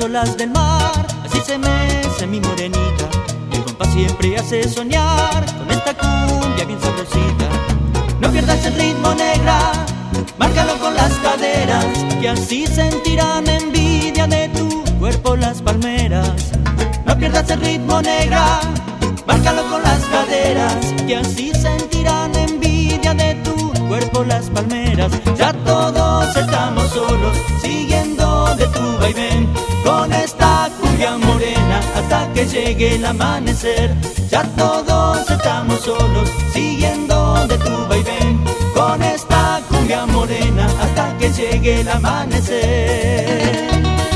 olas del mar, así se mece mi morenita. El compás siempre hace soñar con esta cumbia bien sabrosita. No pierdas el ritmo, negra, márcalo con las caderas, que así sentirán envidia de tu cuerpo las palmeras. No pierdas el ritmo, negra, márcalo con las caderas, que así sentirán envidia de tu cuerpo las palmeras. Ya todos estamos solos, siguiendo de tu vaivén, con esta cumbia morena hasta que llegue el amanecer. Ya todos estamos solos, siguiendo de tu vaivén, con esta cumbia morena hasta que llegue el amanecer.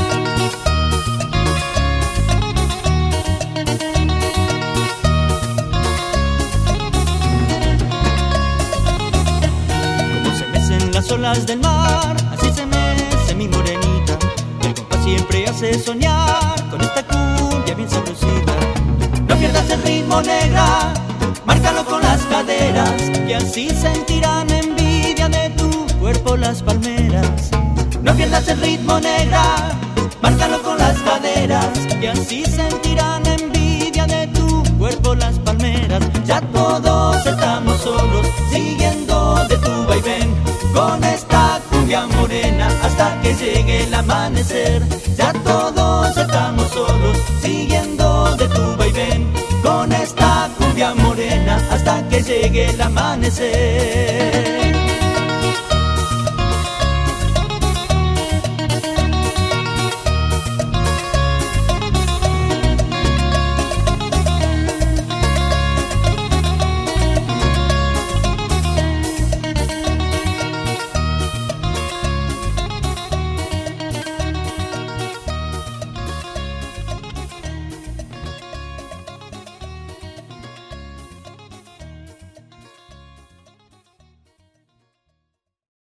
Las olas del mar, así se mece mi morenita. El compás siempre hace soñar con esta cumbia bien sabrosita. No pierdas el ritmo, negra, márcalo con las caderas, que así sentirán envidia de tu cuerpo las palmeras. No pierdas el ritmo, negra, márcalo con las caderas, que así sentirán envidia de tu cuerpo las palmeras. Ya todos estamos solos, siguiendo de tu vaivén, con esta cumbia morena hasta que llegue el amanecer. Ya todos estamos solos, siguiendo de tu vaivén, con esta cumbia morena hasta que llegue el amanecer.